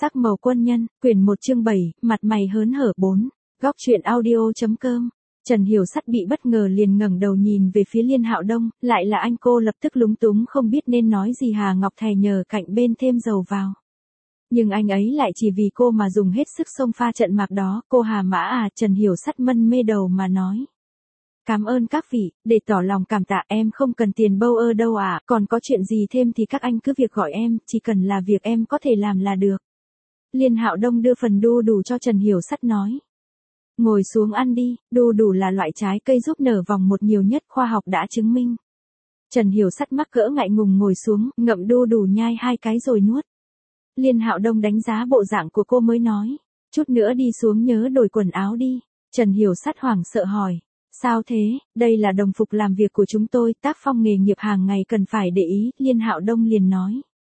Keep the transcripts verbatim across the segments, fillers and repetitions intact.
Sắc màu quân nhân, quyển một chương bảy, mặt mày hớn hở bốn. Góc truyện audio.com. Trần Hiểu Sắt bị bất ngờ liền ngẩng đầu nhìn về phía Liên Hạo Đông, lại là anh. Cô lập tức lúng túng không biết nên nói gì. Hà Ngọc Thè nhờ cạnh bên thêm dầu vào. Nhưng anh ấy lại chỉ vì cô mà dùng hết sức xông pha trận mạc đó. Cô Hà Mã à, Trần Hiểu Sắt mân mê đầu mà nói. Cảm ơn các vị, để tỏ lòng cảm tạ em không cần tiền bâu ơ đâu à, còn có chuyện gì thêm thì các anh cứ việc gọi em, chỉ cần là việc em có thể làm là được. Liên Hạo Đông đưa phần đu đủ cho Trần Hiểu Sắt nói. Ngồi xuống ăn đi, đu đủ là loại trái cây giúp nở vòng một nhiều nhất, khoa học đã chứng minh. Trần Hiểu Sắt mắc cỡ ngại ngùng ngồi xuống, ngậm đu đủ nhai hai cái rồi nuốt. Liên Hạo Đông đánh giá bộ dạng của cô mới nói. Chút nữa đi xuống nhớ đổi quần áo đi. Trần Hiểu Sắt hoảng sợ hỏi. Sao thế, đây là đồng phục làm việc của chúng tôi, tác phong nghề nghiệp hàng ngày cần phải để ý, Liên Hạo Đông liền nói.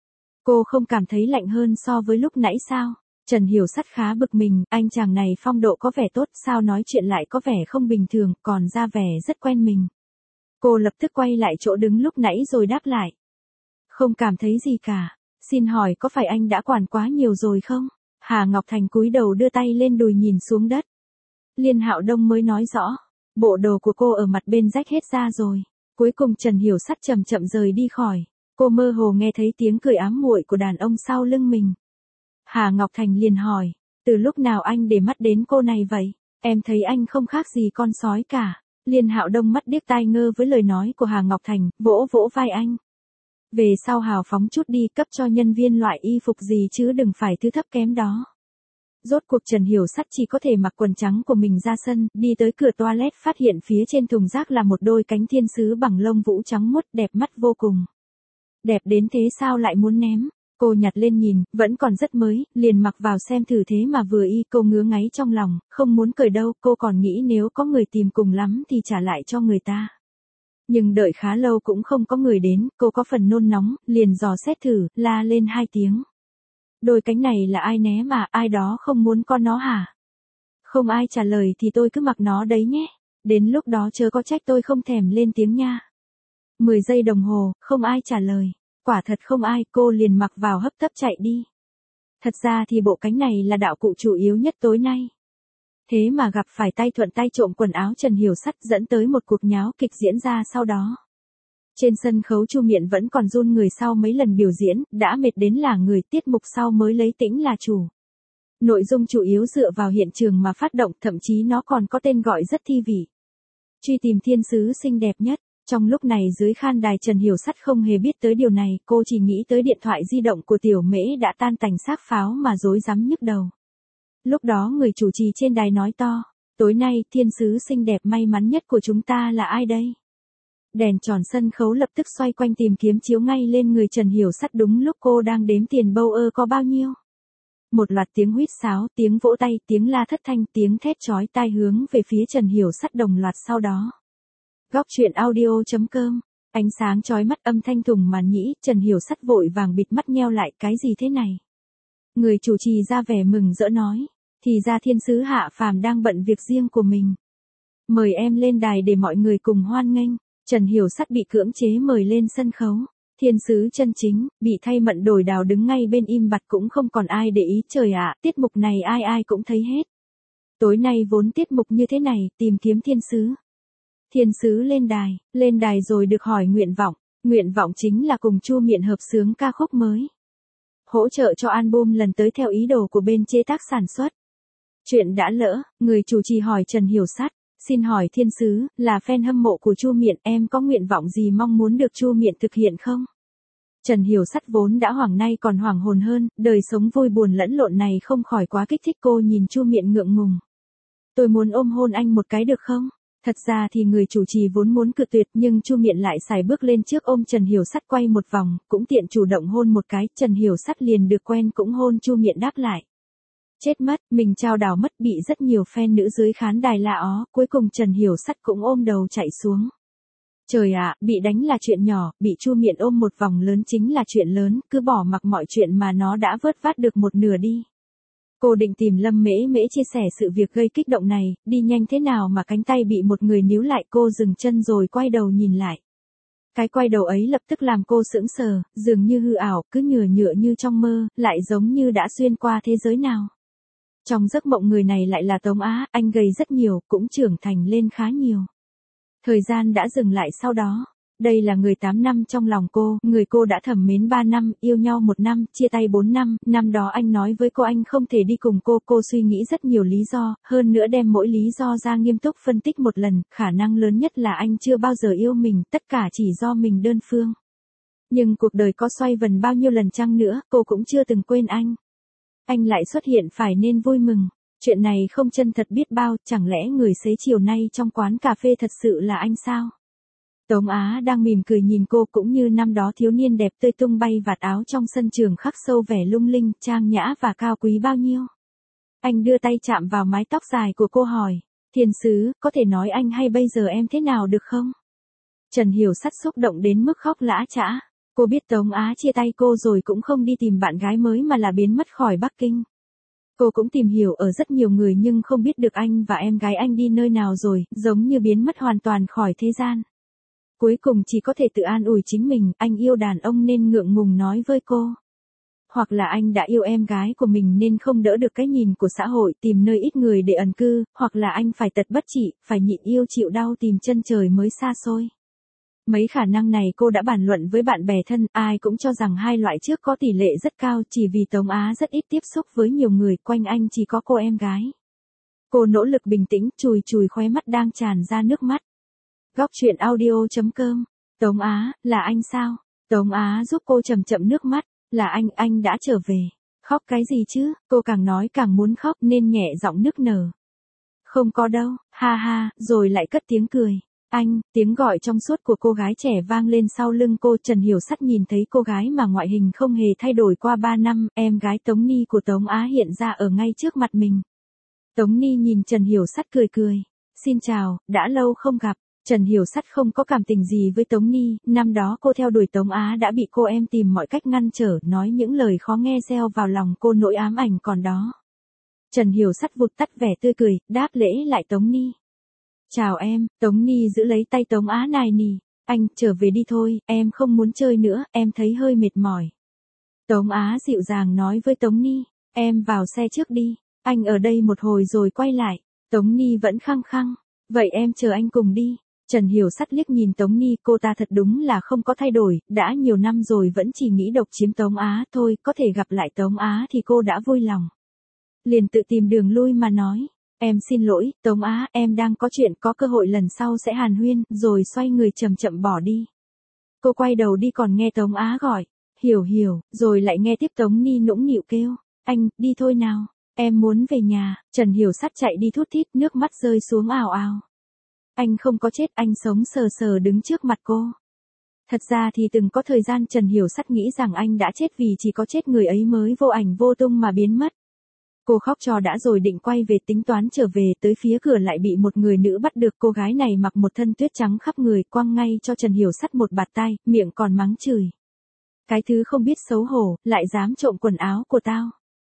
Cô không cảm thấy lạnh hơn so với lúc nãy sao? Trần Hiểu Sắt khá bực mình, anh chàng này phong độ có vẻ tốt, sao nói chuyện lại có vẻ không bình thường, còn ra vẻ rất quen mình. Cô lập tức quay lại chỗ đứng lúc nãy rồi đáp lại. Không cảm thấy gì cả, xin hỏi có phải anh đã quản quá nhiều rồi không? Hà Ngọc Thành cúi đầu đưa tay lên đùi nhìn xuống đất. Liên Hạo Đông mới nói rõ. Bộ đồ của cô ở mặt bên rách hết ra rồi. Cuối cùng Trần Hiểu Sắt chậm chậm rời đi khỏi. Cô mơ hồ nghe thấy tiếng cười ám muội của đàn ông sau lưng mình. Hà Ngọc Thành liền hỏi, từ lúc nào anh để mắt đến cô này vậy? Em thấy anh không khác gì con sói cả. Liên Hạo Đông mắt điếc tai ngơ với lời nói của Hà Ngọc Thành, vỗ vỗ vai anh. Về sau hào phóng chút đi, cấp cho nhân viên loại y phục gì chứ đừng phải thứ thấp kém đó. Rốt cuộc Trần Hiểu Sắt chỉ có thể mặc quần trắng của mình ra sân, đi tới cửa toilet phát hiện phía trên thùng rác là một đôi cánh thiên sứ bằng lông vũ trắng muốt đẹp mắt vô cùng. Đẹp đến thế sao lại muốn ném? Cô nhặt lên nhìn, vẫn còn rất mới, liền mặc vào xem thử thế mà vừa y. Cô ngứa ngáy trong lòng, không muốn cởi đâu, cô còn nghĩ nếu có người tìm cùng lắm thì trả lại cho người ta. Nhưng đợi khá lâu cũng không có người đến, cô có phần nôn nóng, liền dò xét thử, la lên hai tiếng. Đôi cánh này là ai ném mà, ai đó không muốn con nó hả? Không ai trả lời thì tôi cứ mặc nó đấy nhé. Đến lúc đó chớ có trách tôi không thèm lên tiếng nha. Mười giây đồng hồ, không ai trả lời. Quả thật không ai, cô liền mặc vào hấp tấp chạy đi. Thật ra thì bộ cánh này là đạo cụ chủ yếu nhất tối nay. Thế mà gặp phải tay thuận tay trộm quần áo Trần Hiểu Sắt dẫn tới một cuộc nháo kịch diễn ra sau đó. Trên sân khấu Chu Miện vẫn còn run người sau mấy lần biểu diễn, đã mệt đến là người, tiết mục sau mới lấy tĩnh là chủ. Nội dung chủ yếu dựa vào hiện trường mà phát động, thậm chí nó còn có tên gọi rất thi vị. Truy tìm thiên sứ xinh đẹp nhất. Trong lúc này dưới khan đài Trần Hiểu Sắt không hề biết tới điều này, cô chỉ nghĩ tới điện thoại di động của Tiểu Mễ đã tan tành xác pháo mà rối rắm nhức đầu. Lúc đó người chủ trì trên đài nói to, tối nay thiên sứ xinh đẹp may mắn nhất của chúng ta là ai đây? Đèn tròn sân khấu lập tức xoay quanh tìm kiếm chiếu ngay lên người Trần Hiểu Sắt đúng lúc cô đang đếm tiền bâu ơ có bao nhiêu. Một loạt tiếng huýt sáo, tiếng vỗ tay, tiếng la thất thanh, tiếng thét chói tai hướng về phía Trần Hiểu Sắt đồng loạt sau đó. Góc truyện audio.com. Ánh sáng chói mắt, âm thanh thùng màn nhĩ, Trần Hiểu Sắt vội vàng bịt mắt nheo lại, cái gì thế này? Người chủ trì ra vẻ mừng rỡ nói, thì ra thiên sứ hạ phàm đang bận việc riêng của mình. Mời em lên đài để mọi người cùng hoan nghênh. Trần Hiểu Sắt bị cưỡng chế mời lên sân khấu. Thiên sứ chân chính, bị thay mận đổi đào đứng ngay bên im bặt cũng không còn ai để ý. Trời ạ, tiết mục này ai ai cũng thấy hết. Tối nay vốn tiết mục như thế này, tìm kiếm thiên sứ. Thiên sứ lên đài, lên đài rồi được hỏi nguyện vọng. Nguyện vọng chính là cùng Chu Miện hợp xướng ca khúc mới. Hỗ trợ cho album lần tới theo ý đồ của bên chế tác sản xuất. Chuyện đã lỡ, người chủ trì hỏi Trần Hiểu Sắt. Xin hỏi thiên sứ, là fan hâm mộ của Chu Miện, em có nguyện vọng gì mong muốn được Chu Miện thực hiện không? Trần Hiểu Sắt vốn đã hoảng nay còn hoảng hồn hơn, đời sống vui buồn lẫn lộn này không khỏi quá kích thích. Cô nhìn Chu Miện ngượng ngùng. Tôi muốn ôm hôn anh một cái được không? Thật ra thì người chủ trì vốn muốn cự tuyệt nhưng Chu Miện lại xài bước lên trước ôm Trần Hiểu Sắt quay một vòng, cũng tiện chủ động hôn một cái, Trần Hiểu Sắt liền được quen cũng hôn Chu Miện đáp lại. Chết mất, mình trao đảo mất, bị rất nhiều fan nữ dưới khán đài la ó, cuối cùng Trần Hiểu Sắt cũng ôm đầu chạy xuống. Trời ạ, bị đánh là chuyện nhỏ, bị Chu Miện ôm một vòng lớn chính là chuyện lớn, cứ bỏ mặc mọi chuyện mà nó đã vớt vát được một nửa đi. Cô định tìm Lâm Mễ Mễ chia sẻ sự việc gây kích động này, đi nhanh thế nào mà cánh tay bị một người níu lại, cô dừng chân rồi quay đầu nhìn lại. Cái quay đầu ấy lập tức làm cô sững sờ, dường như hư ảo, cứ nhựa nhựa như trong mơ, lại giống như đã xuyên qua thế giới nào. Trong giấc mộng người này lại là Tống Á, anh gầy rất nhiều, cũng trưởng thành lên khá nhiều. Thời gian đã dừng lại sau đó. Đây là người tám năm trong lòng cô, người cô đã thầm mến ba năm, yêu nhau một năm, chia tay bốn năm, năm đó anh nói với cô anh không thể đi cùng cô, cô suy nghĩ rất nhiều lý do, hơn nữa đem mỗi lý do ra nghiêm túc phân tích một lần, khả năng lớn nhất là anh chưa bao giờ yêu mình, tất cả chỉ do mình đơn phương. Nhưng cuộc đời có xoay vần bao nhiêu lần chăng nữa, cô cũng chưa từng quên anh. Anh lại xuất hiện phải nên vui mừng. Chuyện này không chân thật biết bao, chẳng lẽ người xế chiều nay trong quán cà phê thật sự là anh sao? Tống Á đang mỉm cười nhìn cô cũng như năm đó thiếu niên đẹp tươi tung bay vạt áo trong sân trường khắc sâu vẻ lung linh, trang nhã và cao quý bao nhiêu. Anh đưa tay chạm vào mái tóc dài của cô hỏi, thiên sứ, có thể nói anh hay bây giờ em thế nào được không? Trần Hiểu Sắt xúc động đến mức khóc lã chã. Cô biết Tống Á chia tay cô rồi cũng không đi tìm bạn gái mới mà là biến mất khỏi Bắc Kinh. Cô cũng tìm hiểu ở rất nhiều người nhưng không biết được anh và em gái anh đi nơi nào rồi, giống như biến mất hoàn toàn khỏi thế gian. Cuối cùng chỉ có thể tự an ủi chính mình, anh yêu đàn ông nên ngượng ngùng nói với cô. Hoặc là anh đã yêu em gái của mình nên không đỡ được cái nhìn của xã hội tìm nơi ít người để ẩn cư, hoặc là anh phải tật bất trị, phải nhịn yêu chịu đau tìm chân trời mới xa xôi. Mấy khả năng này cô đã bàn luận với bạn bè thân, ai cũng cho rằng hai loại trước có tỷ lệ rất cao chỉ vì Tống Á rất ít tiếp xúc với nhiều người, quanh anh chỉ có cô em gái. Cô nỗ lực bình tĩnh, chùi chùi khóe mắt đang tràn ra nước mắt. Góc truyện audio chấm com. Tống Á, là anh sao? Tống Á giúp cô chậm chậm nước mắt, là anh, anh đã trở về. Khóc cái gì chứ, cô càng nói càng muốn khóc nên nhẹ giọng nức nở. Không có đâu, ha ha, rồi lại cất tiếng cười. Anh, tiếng gọi trong suốt của cô gái trẻ vang lên sau lưng cô. Trần Hiểu Sắt nhìn thấy cô gái mà ngoại hình không hề thay đổi qua ba năm, em gái Tống Ni của Tống Á hiện ra ở ngay trước mặt mình. Tống Ni nhìn Trần Hiểu Sắt cười cười. Xin chào, đã lâu không gặp. Trần Hiểu Sắt không có cảm tình gì với Tống Ni, năm đó cô theo đuổi Tống Á đã bị cô em tìm mọi cách ngăn trở, nói những lời khó nghe gieo vào lòng cô nỗi ám ảnh còn đó. Trần Hiểu Sắt vụt tắt vẻ tươi cười, đáp lễ lại Tống Ni. Chào em, Tống Ni giữ lấy tay Tống Á nài nỉ, anh, trở về đi thôi, em không muốn chơi nữa, em thấy hơi mệt mỏi. Tống Á dịu dàng nói với Tống Ni, em vào xe trước đi, anh ở đây một hồi rồi quay lại. Tống Ni vẫn khăng khăng, vậy em chờ anh cùng đi. Trần Hiểu Sắt liếc nhìn Tống Ni, cô ta thật đúng là không có thay đổi, đã nhiều năm rồi vẫn chỉ nghĩ độc chiếm Tống Á thôi, có thể gặp lại Tống Á thì cô đã vui lòng. Liền tự tìm đường lui mà nói, em xin lỗi, Tống Á, em đang có chuyện, có cơ hội lần sau sẽ hàn huyên, rồi xoay người chậm chậm bỏ đi. Cô quay đầu đi còn nghe Tống Á gọi, hiểu hiểu, rồi lại nghe tiếp Tống Ni nũng nịu kêu, anh, đi thôi nào, em muốn về nhà. Trần Hiểu Sắt chạy đi thút thít, nước mắt rơi xuống ào ào. Anh không có chết, anh sống sờ sờ đứng trước mặt cô. Thật ra thì từng có thời gian Trần Hiểu Sắt nghĩ rằng anh đã chết vì chỉ có chết người ấy mới vô ảnh vô tung mà biến mất. Cô khóc cho đã rồi định quay về tính toán trở về, tới phía cửa lại bị một người nữ bắt được. Cô gái này mặc một thân tuyết trắng khắp người, quăng ngay cho Trần Hiểu Sắt một bạt tai, miệng còn mắng chửi. Cái thứ không biết xấu hổ, lại dám trộm quần áo của tao.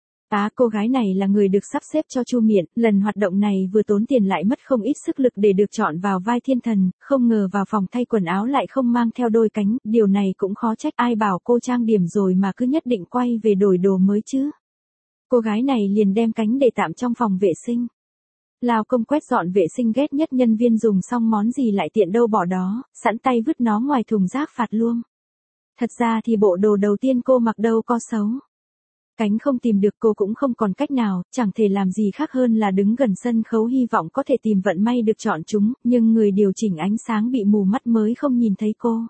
Á, cô gái này là người được sắp xếp cho Chu Miện, lần hoạt động này vừa tốn tiền lại mất không ít sức lực để được chọn vào vai thiên thần, không ngờ vào phòng thay quần áo lại không mang theo đôi cánh, điều này cũng khó trách, ai bảo cô trang điểm rồi mà cứ nhất định quay về đổi đồ mới chứ. Cô gái này liền đem cánh để tạm trong phòng vệ sinh. Lao công quét dọn vệ sinh ghét nhất nhân viên dùng xong món gì lại tiện đâu bỏ đó, sẵn tay vứt nó ngoài thùng rác phạt luôn. Thật ra thì bộ đồ đầu tiên cô mặc đâu có xấu. Cánh không tìm được cô cũng không còn cách nào, chẳng thể làm gì khác hơn là đứng gần sân khấu hy vọng có thể tìm vận may được chọn chúng, nhưng người điều chỉnh ánh sáng bị mù mắt mới không nhìn thấy cô.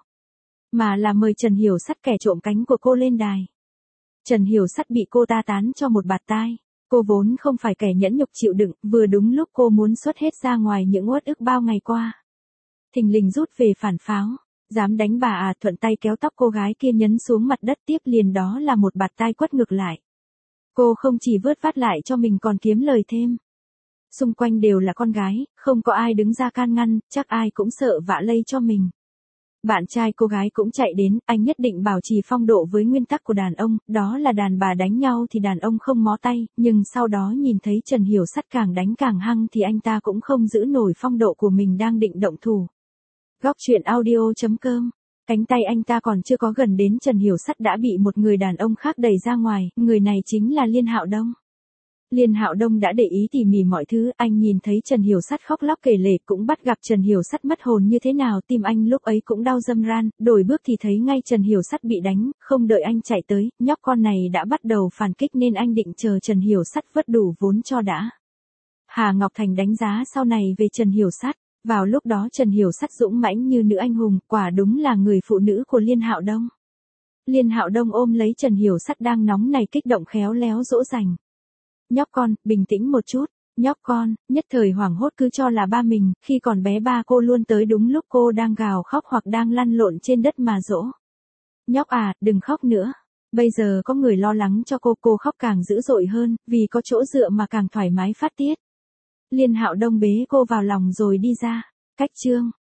Mà là mời Trần Hiểu Sắt kẻ trộm cánh của cô lên đài. Trần Hiểu Sắt bị cô ta tán cho một bạt tai. Cô vốn không phải kẻ nhẫn nhục chịu đựng, vừa đúng lúc cô muốn xuất hết ra ngoài những uất ức bao ngày qua. Thình lình rút về phản pháo. Dám đánh bà à, thuận tay kéo tóc cô gái kia nhấn xuống mặt đất, tiếp liền đó là một bạt tai quất ngược lại. Cô không chỉ vớt vát lại cho mình còn kiếm lời thêm. Xung quanh đều là con gái, không có ai đứng ra can ngăn, chắc ai cũng sợ vạ lây cho mình. Bạn trai cô gái cũng chạy đến, anh nhất định bảo trì phong độ với nguyên tắc của đàn ông, đó là đàn bà đánh nhau thì đàn ông không mó tay, nhưng sau đó nhìn thấy Trần Hiểu Sắt càng đánh càng hăng thì anh ta cũng không giữ nổi phong độ của mình đang định động thủ. Góc truyện audio chấm com Cánh tay anh ta còn chưa có gần đến Trần Hiểu Sắt đã bị một người đàn ông khác đẩy ra ngoài, người này chính là Liên Hạo Đông. Liên Hạo Đông đã để ý tỉ mỉ mọi thứ, anh nhìn thấy Trần Hiểu Sắt khóc lóc kể lể, cũng bắt gặp Trần Hiểu Sắt mất hồn như thế nào, tim anh lúc ấy cũng đau râm ran, đổi bước thì thấy ngay Trần Hiểu Sắt bị đánh, không đợi anh chạy tới, nhóc con này đã bắt đầu phản kích nên anh định chờ Trần Hiểu Sắt vất đủ vốn cho đã. Hà Ngọc Thành đánh giá sau này về Trần Hiểu Sắt, vào lúc đó Trần Hiểu Sắt dũng mãnh như nữ anh hùng, quả đúng là người phụ nữ của Liên Hạo Đông. Liên Hạo Đông ôm lấy Trần Hiểu Sắt đang nóng này kích động khéo léo dỗ dành. Nhóc con, bình tĩnh một chút, nhóc con, nhất thời hoảng hốt cứ cho là ba mình, khi còn bé ba cô luôn tới đúng lúc cô đang gào khóc hoặc đang lăn lộn trên đất mà dỗ. Nhóc à, đừng khóc nữa. Bây giờ có người lo lắng cho cô, cô khóc càng dữ dội hơn, vì có chỗ dựa mà càng thoải mái phát tiết. Liên Hạo Đông bế cô vào lòng rồi đi ra. Cách chương